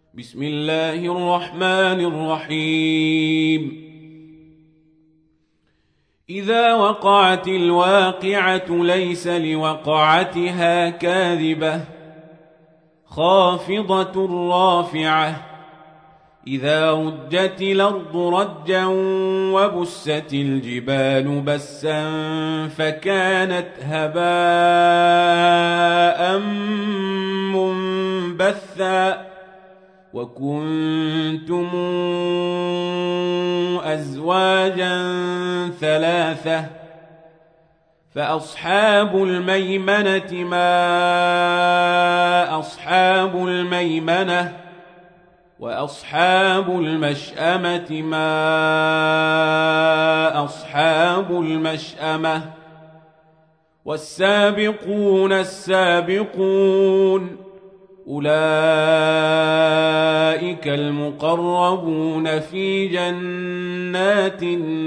بسم الله الرحمن الرحيم. إذا وقعت الواقعة ليس لوقعتها كاذبة خافضة رافعة إذا رجت الأرض رجا وبست الجبال بسا فكانت هباء منبثا وكنتم أزواجا ثلاثة فأصحاب الميمنة ما أصحاب الميمنة وأصحاب المشأمة ما أصحاب المشأمة والسابقون السابقون أولئك المقربون في جنات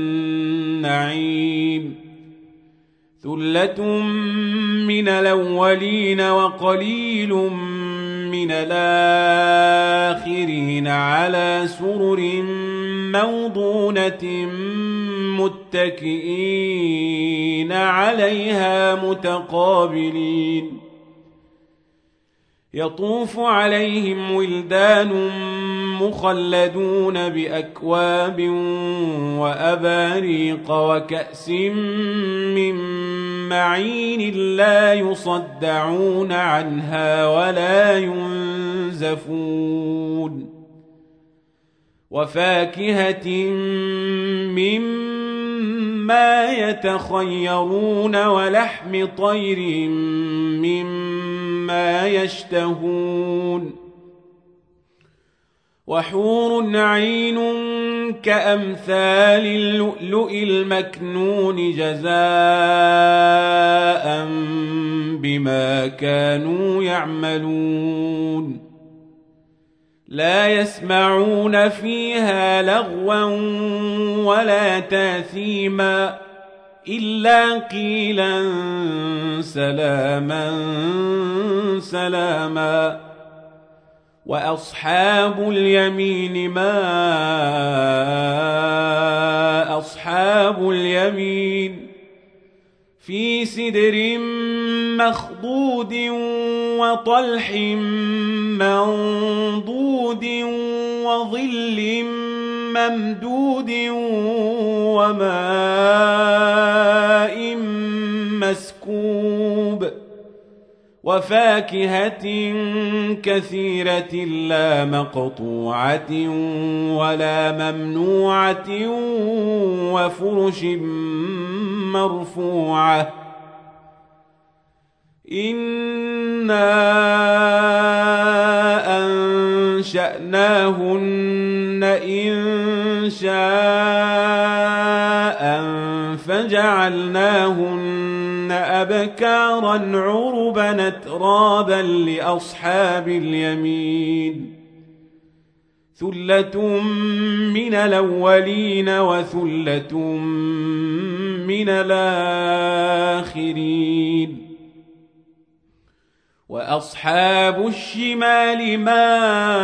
النعيم ثلة من الأولين وقليل من الآخرين على سرر موضونة متكئين عليها متقابلين يطوف عليهم ولدان مخلدون بأكواب وأباريق وكأس من معين لا يصدعون عنها ولا ينزفون وفاكهة مما يتخيرون ولحم طير مما يشتهون وحور عين كأمثال اللؤلؤ المكنون جزاء بما كانوا يعملون لا يسمعون فيها لغوا ولا تاثيما إلا قيلا سلاما سلاما وأصحاب اليمين ما أصحاب اليمين في سدر مخضود وطلح منضود وظل ممدود وماء مسكوب وفاكهة كثيرة لا مقطوعة ولا ممنوعة وفرش مرفوعة إنا أنشأناهن إن شاء فجعلناهن أبكارا عربا أترابا لأصحاب اليمين ثلة من الأولين وثلة من الآخرين وأصحاب الشمال ما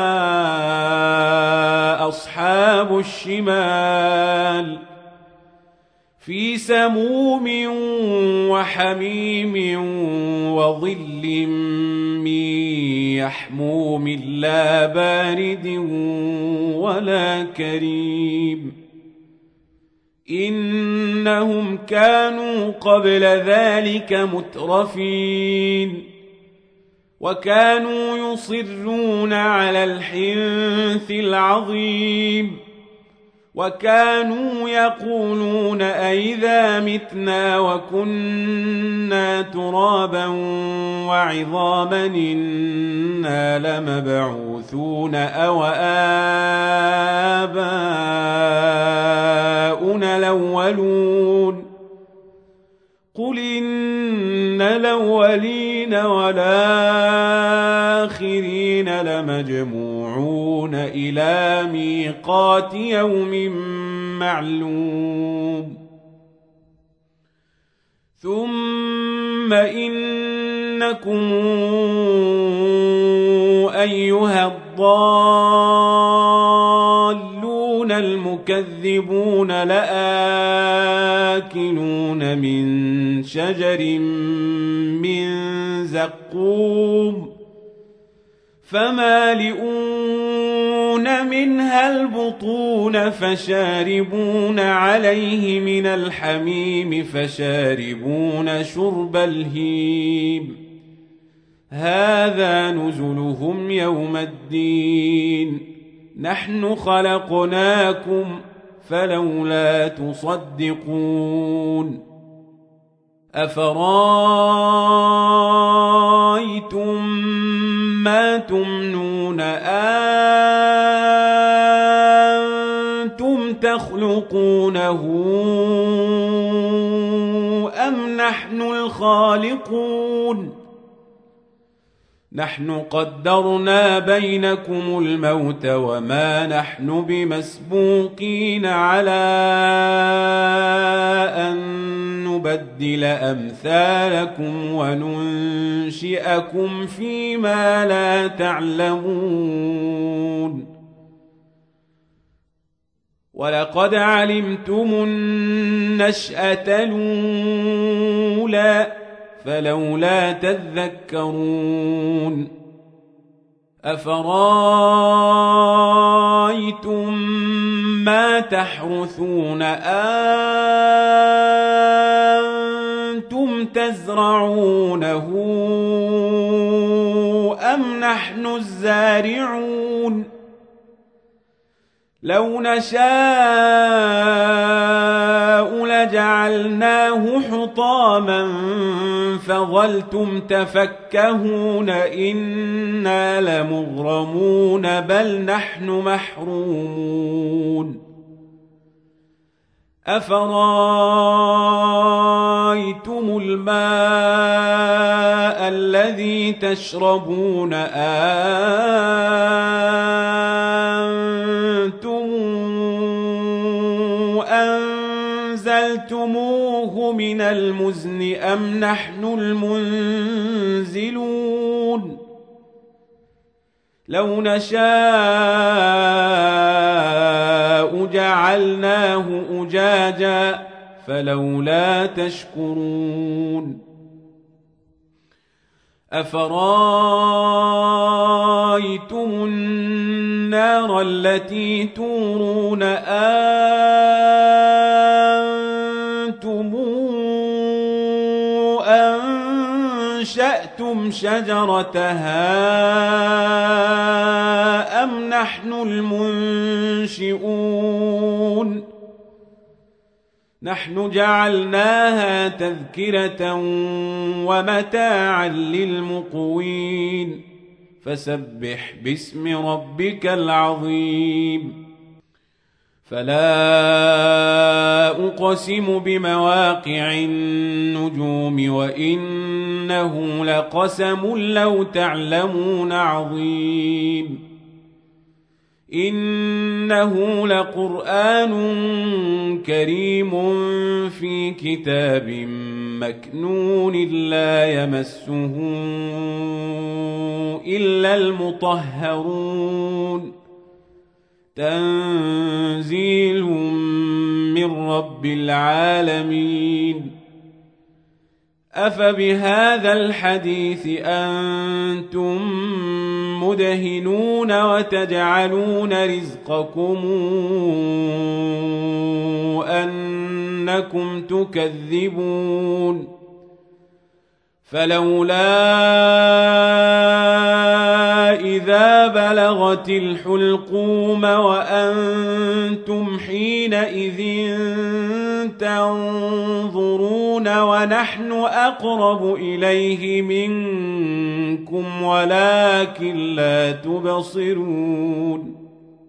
أصحاب الشمال في سموم وحميم وظل من يحموم لا بارد ولا كريم إنهم كانوا قبل ذلك مترفين وكانوا يصرون على الحنث العظيم وكانوا يقولون أئذا متنا وكنا ترابا وعظاما إنا لمبعوثون أو آباؤنا الأولون قل إن الأولين والآخرين لمجموعون إلى ميقات يوم معلوم ثم إنكم أيها الضالون المكذبون لآكلون من شجر من زقوم فمالئون منها البطون فشاربون عليه من الحميم فشاربون شرب الهيم هذا نزلهم يوم الدين نحن خلقناكم فلولا تصدقون أفرأيتم ما تمنون أنتم تخلقونه أم نحن الخالقون نحن قدرنا بينكم الموت وما نحن بمسبوقين على أن نبدل أمثالكم وننشئكم فيما لا تعلمون ولقد علمتم النشأة الأولى فلولا تذكرون أفرأيتم ما تحرثون أنتم تزرعونه أم نحن الزارعون لو نشاء لجعلناه حطاما فظلتم تفكهون إنا لمغرمون بل نحن محرومون أفرأيتم الماء الذي تشربون أنتم أنزلتموه من المزن أم نحن المنزلون لو نشاء جعلناه أجاجا فلولا تشكرون أفرأيتم النار التي تورون أنتم أنشأتم شجرتها أم نحن المنشئون نحن جعلناها تذكرة ومتاعا للمقوين فسبح باسم ربك العظيم فلا أقسم بمواقع النجوم وإنه لقسم لو تعلمون عظيم إنه لقرآن كريم في كتاب مكنون لا يمسه إلا المطهرون تنزيل من رب العالمين أفبهذا الحديث أنتم مدهنون وتجعلون رزقكم أنكم تكذبون فلولا إذا بلغت الحلقوم وأنتم حينئذ تنظرون ونحن أقرب إليه منكم ولكن لا تبصرون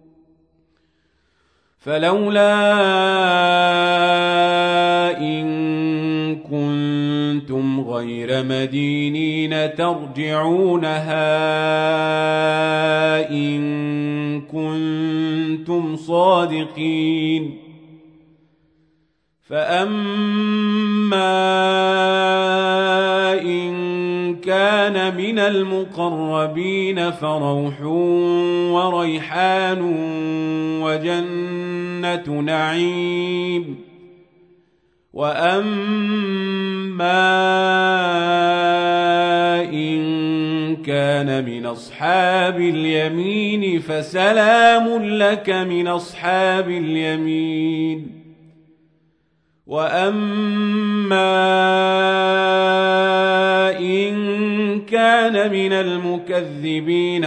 فلولا إن كنتم غير مدينين ترجعونها إن كنتم صادقين فأما إن كان من المقربين فروح وريحان وجنة نعيم وأما إن كان من أصحاب اليمين فسلام لك من أصحاب اليمين وأما إن كان من المكذبين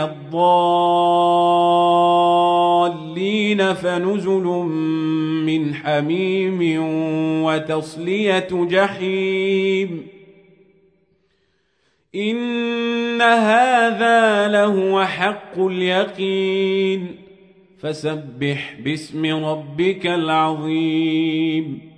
الضالين فنزل من حميم وتصلية جحيم إن هذا لهو حق اليقين فسبح باسم ربك العظيم